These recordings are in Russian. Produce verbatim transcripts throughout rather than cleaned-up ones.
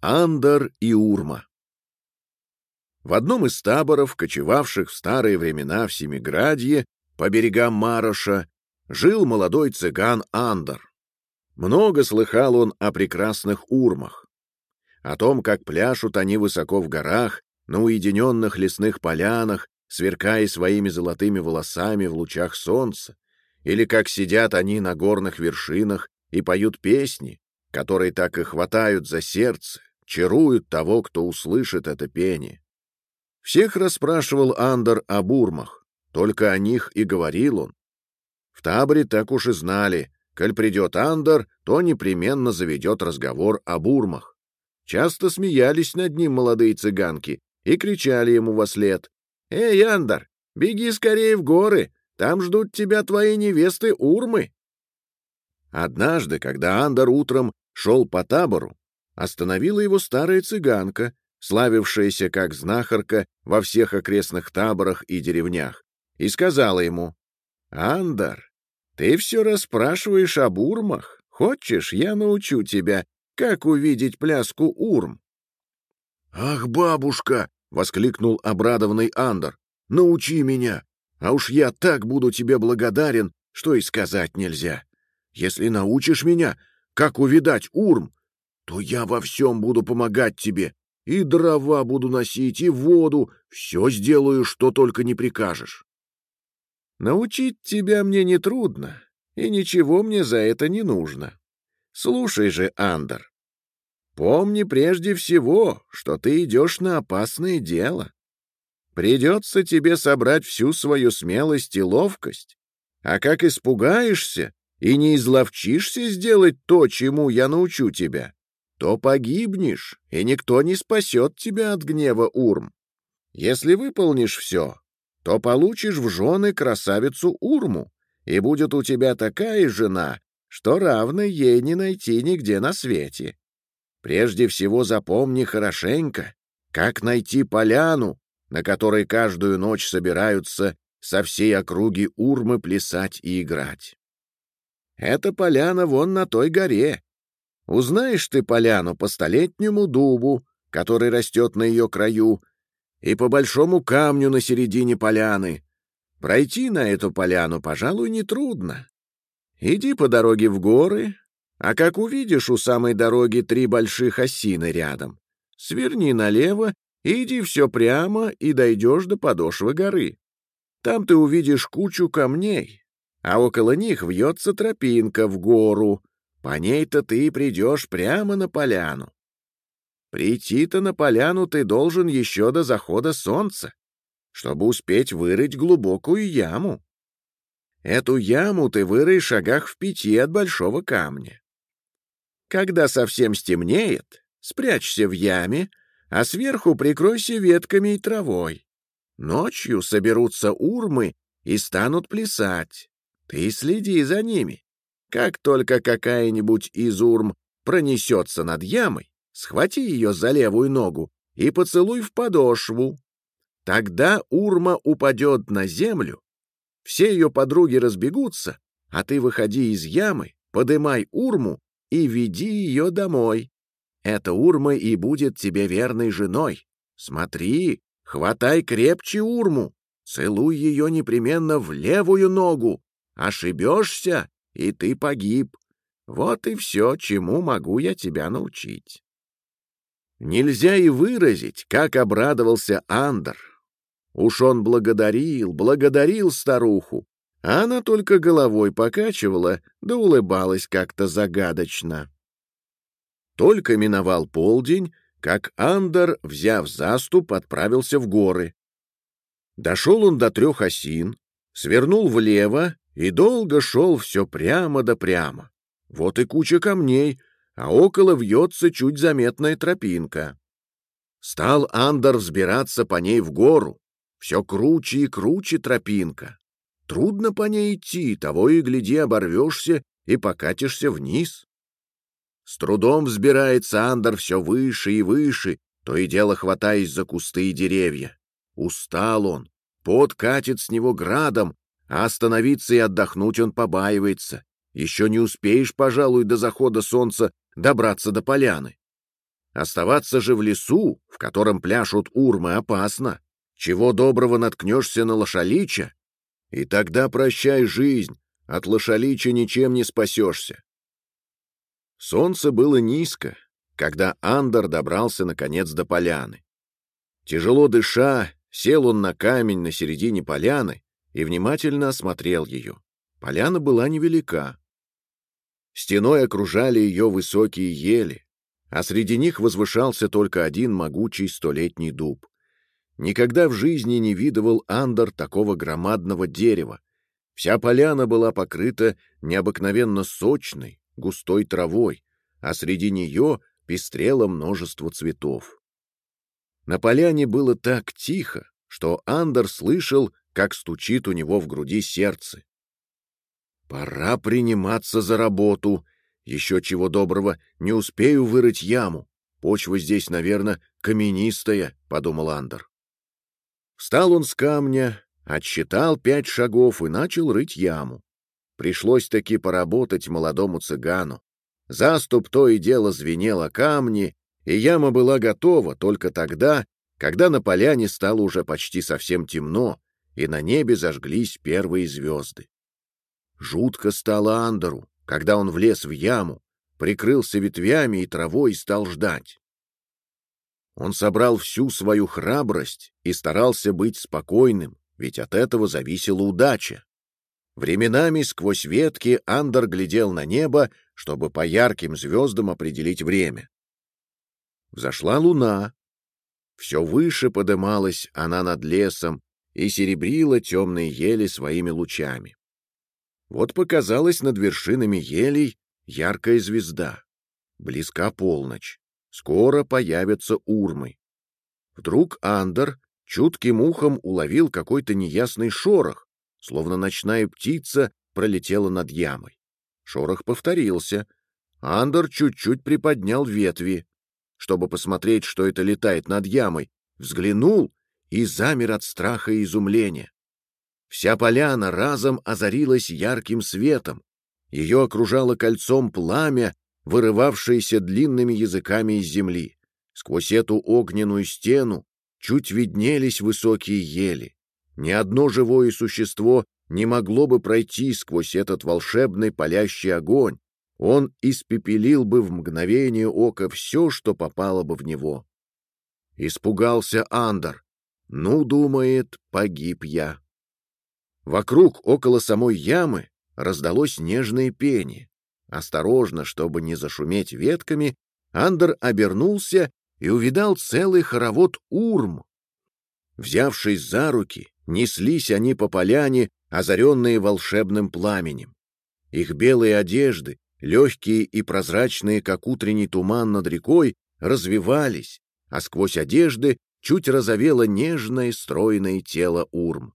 Андер и Урма. В одном из таборов, кочевавших в старые времена в Семиградье по берегам Мароша, жил молодой цыган Андер. Много слыхал он о прекрасных урмах, о том, как пляшут они высоко в горах, на уединенных лесных полянах, сверкая своими золотыми волосами в лучах солнца, или как сидят они на горных вершинах и поют песни, которые так и хватают за сердце, чаруют того, кто услышит это пение. Всех расспрашивал Андер об урмах, только о них и говорил он. В таборе так уж и знали, коль придет Андер, то непременно заведет разговор об урмах. Часто смеялись над ним молодые цыганки и кричали ему вослед: «Эй, Андер, беги скорее в горы, там ждут тебя твои невесты урмы». Однажды, когда Андер утром шел по табору, остановила его старая цыганка, славившаяся как знахарка во всех окрестных таборах и деревнях, и сказала ему: «Андер, ты все расспрашиваешь об урмах. Хочешь, я научу тебя, как увидеть пляску урм?» «Ах, бабушка!» — воскликнул обрадованный Андер. «Научи меня, а уж я так буду тебе благодарен, что и сказать нельзя. Если научишь меня, как увидать урм, то я во всем буду помогать тебе, и дрова буду носить, и воду, все сделаю, что только не прикажешь». «Научить тебя мне нетрудно, и ничего мне за это не нужно. Слушай же, Андер, помни прежде всего, что ты идешь на опасное дело. Придется тебе собрать всю свою смелость и ловкость, а как испугаешься и не изловчишься сделать то, чему я научу тебя, то погибнешь, и никто не спасет тебя от гнева урм. Если выполнишь все, то получишь в жены красавицу Урму, и будет у тебя такая жена, что равной ей не найти нигде на свете. Прежде всего запомни хорошенько, как найти поляну, на которой каждую ночь собираются со всей округи Урмы плясать и играть. Эта поляна вон на той горе. Узнаешь ты поляну по столетнему дубу, который растет на ее краю, и по большому камню на середине поляны. Пройти на эту поляну, пожалуй, нетрудно. Иди по дороге в горы, а как увидишь у самой дороги три больших осины рядом, сверни налево и иди все прямо и дойдешь до подошвы горы. Там ты увидишь кучу камней, а около них вьется тропинка в гору. По ней-то ты и придешь прямо на поляну. Прийти-то на поляну ты должен еще до захода солнца, чтобы успеть вырыть глубокую яму. Эту яму ты вырой шагах в пяти от большого камня. Когда совсем стемнеет, спрячься в яме, а сверху прикройся ветками и травой. Ночью соберутся урмы и станут плясать. Ты следи за ними. Как только какая-нибудь из урм пронесется над ямой, схвати ее за левую ногу и поцелуй в подошву. Тогда урма упадет на землю, все ее подруги разбегутся, а ты выходи из ямы, подымай урму и веди ее домой. Эта урма и будет тебе верной женой. Смотри, хватай крепче урму, целуй ее непременно в левую ногу. Ошибешься, и ты погиб. Вот и все, чему могу я тебя научить». Нельзя и выразить, как обрадовался Андер. Уж он благодарил, благодарил старуху, а она только головой покачивала да улыбалась как-то загадочно. Только миновал полдень, как Андер, взяв заступ, отправился в горы. Дошел он до трех осин, свернул влево и долго шел все прямо да прямо. Вот и куча камней, а около вьется чуть заметная тропинка. Стал Андер взбираться по ней в гору. Все круче и круче тропинка. Трудно по ней идти, того и гляди оборвешься и покатишься вниз. С трудом взбирается Андер все выше и выше, то и дело хватаясь за кусты и деревья. Устал он, пот катит с него градом, а остановиться и отдохнуть он побаивается. Еще не успеешь, пожалуй, до захода солнца добраться до поляны. Оставаться же в лесу, в котором пляшут урмы, опасно. Чего доброго наткнешься на лошалича, и тогда прощай жизнь, от лошалича ничем не спасешься. Солнце было низко, когда Андер добрался наконец до поляны. Тяжело дыша, сел он на камень на середине поляны и внимательно осмотрел ее. Поляна была невелика. Стеной окружали ее высокие ели, а среди них возвышался только один могучий столетний дуб. Никогда в жизни не видывал Андер такого громадного дерева. Вся поляна была покрыта необыкновенно сочной, густой травой, а среди нее пестрело множество цветов. На поляне было так тихо, что Андер слышал, как стучит у него в груди сердце. «Пора приниматься за работу. Еще чего доброго, не успею вырыть яму. Почва здесь, наверное, каменистая», — подумал Андер. Встал он с камня, отсчитал пять шагов и начал рыть яму. Пришлось таки поработать молодому цыгану. Заступ то и дело звенел о камни, и яма была готова только тогда, когда на поляне стало уже почти совсем темно, и на небе зажглись первые звезды. Жутко стало Андеру, когда он влез в яму, прикрылся ветвями и травой и стал ждать. Он собрал всю свою храбрость и старался быть спокойным, ведь от этого зависела удача. Временами сквозь ветки Андер глядел на небо, чтобы по ярким звездам определить время. Взошла луна. Все выше подымалась она над лесом и серебрила темные ели своими лучами. Вот показалась над вершинами елей яркая звезда. Близка полночь. Скоро появятся урмы. Вдруг Андер чутким ухом уловил какой-то неясный шорох, словно ночная птица пролетела над ямой. Шорох повторился. Андер чуть-чуть приподнял ветви, чтобы посмотреть, что это летает над ямой, взглянул и замер от страха и изумления. Вся поляна разом озарилась ярким светом. Ее окружало кольцом пламя, вырывавшееся длинными языками из земли. Сквозь эту огненную стену чуть виднелись высокие ели. Ни одно живое существо не могло бы пройти сквозь этот волшебный палящий огонь. Он испепелил бы в мгновение ока все, что попало бы в него. Испугался Андер. Ну, думает, погиб я. Вокруг, около самой ямы, раздалось нежное пение. Осторожно, чтобы не зашуметь ветками, Андер обернулся и увидал целый хоровод урм. Взявшись за руки, неслись они по поляне, озаренные волшебным пламенем. Их белые одежды, легкие и прозрачные, как утренний туман над рекой, развивались, а сквозь одежды чуть розовело нежное стройное тело урм.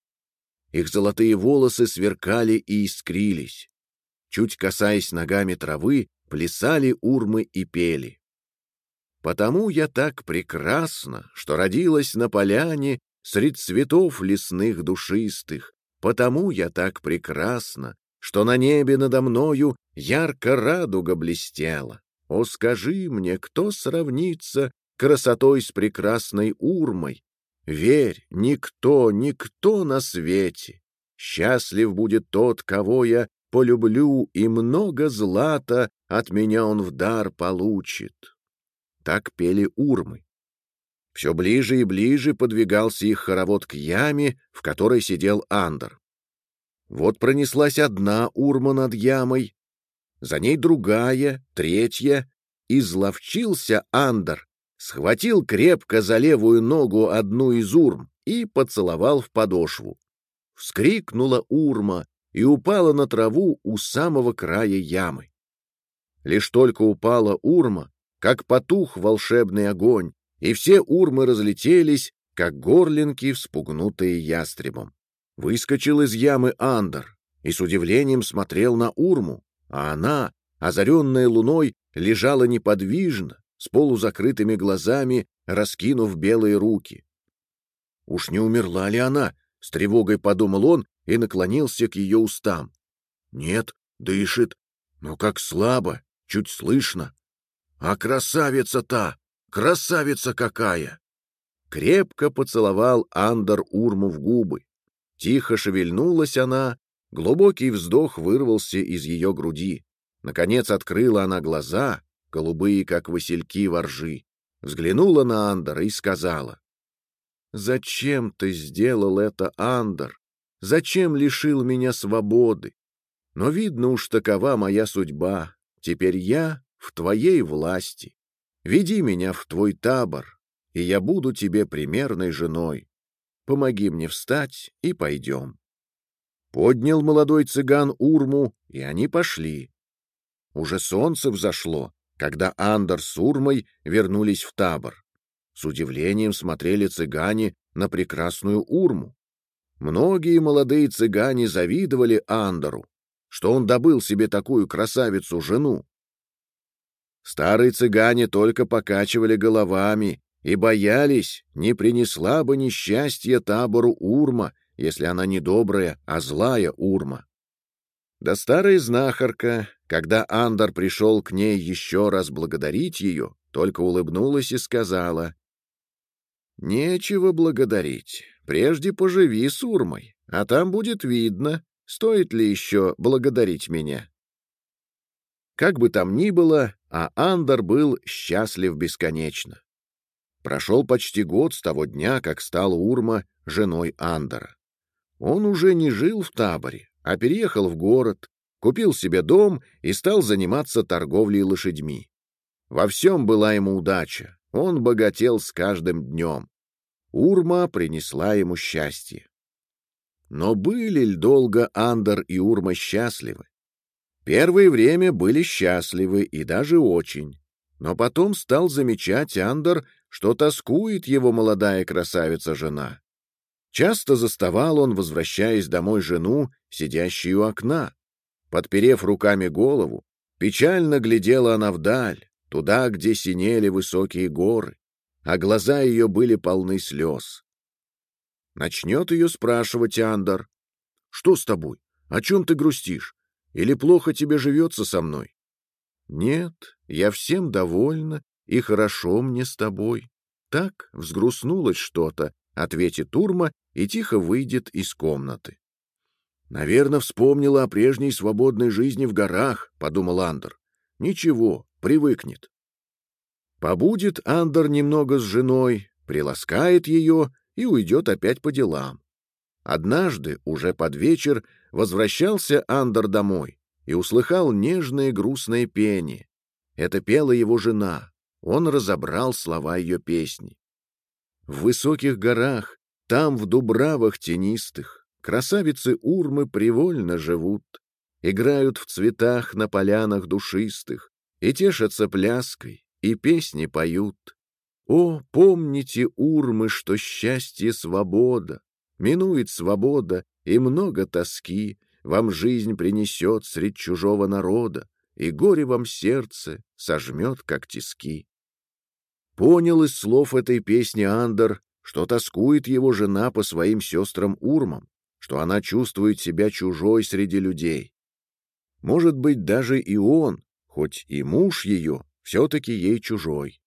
Их золотые волосы сверкали и искрились. Чуть касаясь ногами травы, плясали урмы и пели. «Потому я так прекрасна, что родилась на поляне средь цветов лесных душистых. Потому я так прекрасна, что на небе надо мною ярко радуга блестела. О, скажи мне, кто сравнится красотой с прекрасной урмой? Верь, никто, никто на свете. Счастлив будет тот, кого я полюблю, и много злата от меня он в дар получит». Так пели урмы. Все ближе и ближе подвигался их хоровод к яме, в которой сидел Андер. Вот пронеслась одна урма над ямой, за ней другая, третья. Изловчился Андер, схватил крепко за левую ногу одну из урм и поцеловал в подошву. Вскрикнула урма и упала на траву у самого края ямы. Лишь только упала урма, как потух волшебный огонь, и все урмы разлетелись, как горлинки, вспугнутые ястребом. Выскочил из ямы Андер и с удивлением смотрел на урму, а она, озаренная луной, лежала неподвижно, с полузакрытыми глазами, раскинув белые руки. «Уж не умерла ли она?» — с тревогой подумал он и наклонился к ее устам. «Нет, дышит, но как слабо, чуть слышно. А красавица-то! Красавица какая!» Крепко поцеловал Андер Урму в губы. Тихо шевельнулась она, глубокий вздох вырвался из ее груди. Наконец открыла она глаза, голубые, как васильки во ржи, взглянула на Андера и сказала: «Зачем ты сделал это, Андер? Зачем лишил меня свободы? Но, видно уж, такова моя судьба. Теперь я в твоей власти. Веди меня в твой табор, и я буду тебе примерной женой. Помоги мне встать, и пойдем». Поднял молодой цыган Урму, и они пошли. Уже солнце взошло, когда Андер с Урмой вернулись в табор. С удивлением смотрели цыгане на прекрасную Урму. Многие молодые цыгане завидовали Андеру, что он добыл себе такую красавицу-жену. Старые цыгане только покачивали головами и боялись, не принесла бы несчастье табору Урма, если она не добрая, а злая Урма. Да старая знахарка, когда Андер пришел к ней еще раз благодарить ее, только улыбнулась и сказала: «Нечего благодарить. Прежде поживи с Урмой, а там будет видно, стоит ли еще благодарить меня». Как бы там ни было, а Андер был счастлив бесконечно. Прошел почти год с того дня, как стала Урма женой Андера. Он уже не жил в таборе, а переехал в город, купил себе дом и стал заниматься торговлей лошадьми. Во всем была ему удача, он богател с каждым днем. Урма принесла ему счастье. Но были ли долго Андер и Урма счастливы? Первое время были счастливы и даже очень. Но потом стал замечать Андер, что тоскует его молодая красавица-жена. Часто заставал он, возвращаясь домой, жену, сидящую у окна. Подперев руками голову, печально глядела она вдаль, туда, где синели высокие горы, а глаза ее были полны слез. Начнет ее спрашивать Андер: «Что с тобой? О чем ты грустишь? Или плохо тебе живется со мной?» «Нет, я всем довольна, и хорошо мне с тобой. Так, взгрустнулось что-то», — ответит Урма и тихо выйдет из комнаты. «Наверное, вспомнила о прежней свободной жизни в горах», — подумал Андер. «Ничего, привыкнет». Побудет Андер немного с женой, приласкает ее и уйдет опять по делам. Однажды, уже под вечер, возвращался Андер домой и услыхал нежное грустное пение. Это пела его жена. Он разобрал слова ее песни. В высоких горах, там в дубравах тенистых, красавицы Урмы привольно живут, играют в цветах на полянах душистых и тешатся пляской, и песни поют. О, помните, Урмы, что счастье — свобода, минует свобода, и много тоски вам жизнь принесет средь чужого народа, и горе вам сердце сожмет, как тиски. Понял из слов этой песни Андер, что тоскует его жена по своим сестрам Урмам, что она чувствует себя чужой среди людей. Может быть, даже и он, хоть и муж ее, все-таки ей чужой.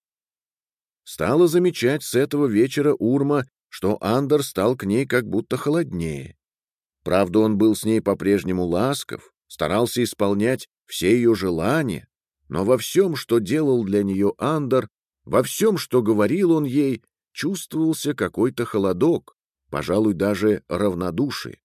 Стала замечать с этого вечера Урма, что Андер стал к ней как будто холоднее. Правда, он был с ней по-прежнему ласков, старался исполнять все ее желания, но во всем, что делал для нее Андер, во всем, что говорил он ей, чувствовался какой-то холодок, пожалуй, даже равнодушие.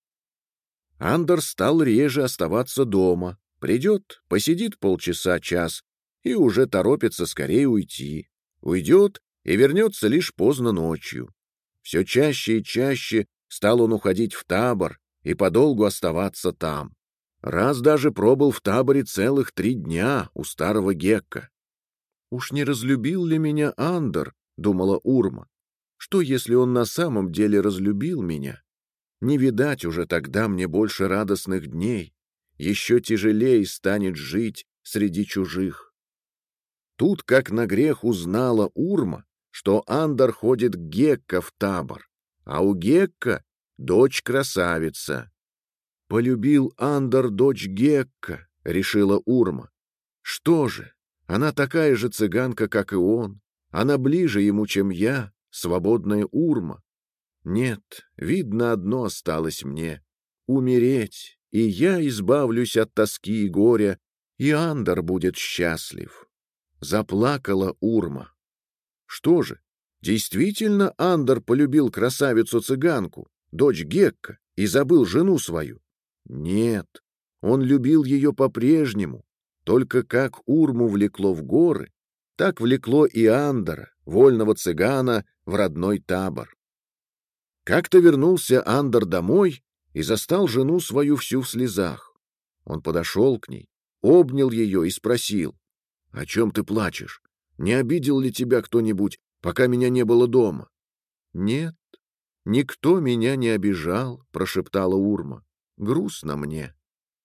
Андер стал реже оставаться дома, придет, посидит полчаса-час и уже торопится скорее уйти. Уйдет и вернется лишь поздно ночью. Все чаще и чаще стал он уходить в табор и подолгу оставаться там. Раз даже пробыл в таборе целых три дня у старого Гекка. «Уж не разлюбил ли меня Андер?» — думала Урма. «Что, если он на самом деле разлюбил меня? Не видать уже тогда мне больше радостных дней. Еще тяжелее станет жить среди чужих». Тут, как на грех, узнала Урма, что Андер ходит к Гекка в табор, а у Гекка дочь красавица. «Полюбил Андер дочь Гекка», — решила Урма. «Что же, Она такая же цыганка, как и он. Она ближе ему, чем я, свободная Урма. Нет, видно, одно осталось мне — умереть, и я избавлюсь от тоски и горя, и Андор будет счастлив. Заплакала Урма. Что же, действительно Андор полюбил красавицу-цыганку, дочь Гекка, и забыл жену свою? Нет, он любил ее по-прежнему, только как Урму влекло в горы, так влекло и Андора, вольного цыгана, в родной табор. Как-то вернулся Андор домой и застал жену свою всю в слезах. Он подошел к ней, обнял ее и спросил: «О чем ты плачешь? Не обидел ли тебя кто-нибудь, пока меня не было дома?» «Нет, никто меня не обижал», — прошептала Урма. «Грустно мне».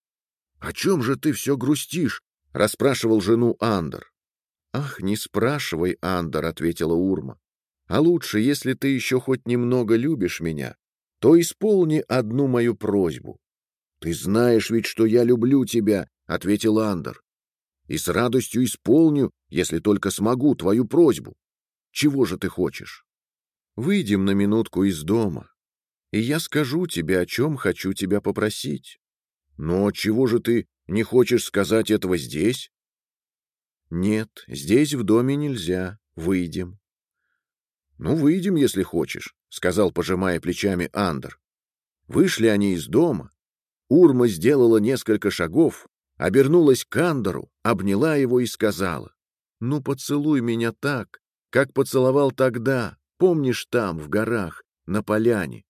«О чем же ты все грустишь?» — расспрашивал жену Андор. «Ах, не спрашивай, Андор», — ответила Урма. «А лучше, если ты еще хоть немного любишь меня, то исполни одну мою просьбу». «Ты знаешь ведь, что я люблю тебя», — ответил Андор. «И с радостью исполню, если только смогу, твою просьбу. Чего же ты хочешь?» «Выйдем на минутку из дома, и я скажу тебе, о чем хочу тебя попросить». «Но чего же ты не хочешь сказать этого здесь?» «Нет, здесь в доме нельзя. Выйдем». «Ну, выйдем, если хочешь», — сказал, пожимая плечами Андор. Вышли они из дома. Урма сделала несколько шагов, обернулась к Андору, обняла его и сказала: «Ну, поцелуй меня так, как поцеловал тогда, помнишь, там, в горах, на поляне».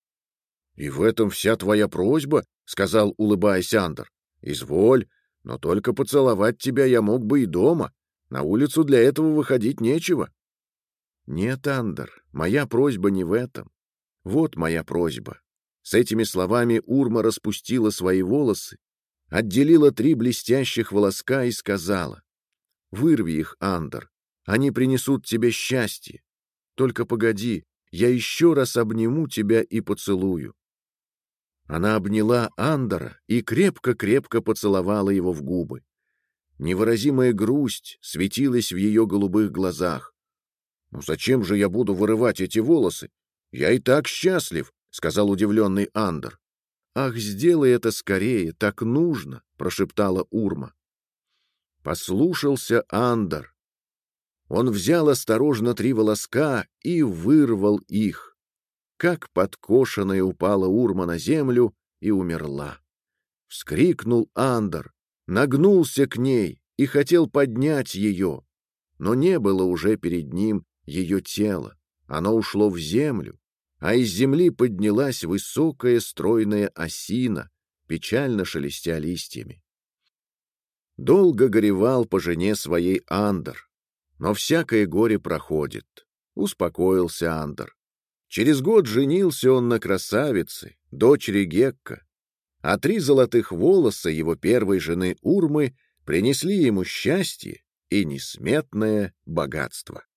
«И в этом вся твоя просьба?» — сказал, улыбаясь Андор. «Изволь, но только поцеловать тебя я мог бы и дома. На улицу для этого выходить нечего». «Нет, Андор, моя просьба не в этом. Вот моя просьба». С этими словами Урма распустила свои волосы, отделила три блестящих волоска и сказала: «Вырви их, Андор, они принесут тебе счастье. Только погоди, я еще раз обниму тебя и поцелую». Она обняла Андора и крепко-крепко поцеловала его в губы. Невыразимая грусть светилась в ее голубых глазах. «Ну зачем же я буду вырывать эти волосы? Я и так счастлив», — сказал удивленный Андор. «Ах, сделай это скорее, так нужно», — прошептала Урма. Послушался Андор. Он взял осторожно три волоска и вырвал их. Как подкошенная упала Урма на землю и умерла. Вскрикнул Андор, нагнулся к ней и хотел поднять ее, но не было уже перед ним ее тела. Оно ушло в землю, а из земли поднялась высокая стройная осина, печально шелестя листьями. Долго горевал по жене своей Андор, но всякое горе проходит. Успокоился Андор. Через год женился он на красавице, дочери Гекка, а три золотых волоса его первой жены Урмы принесли ему счастье и несметное богатство.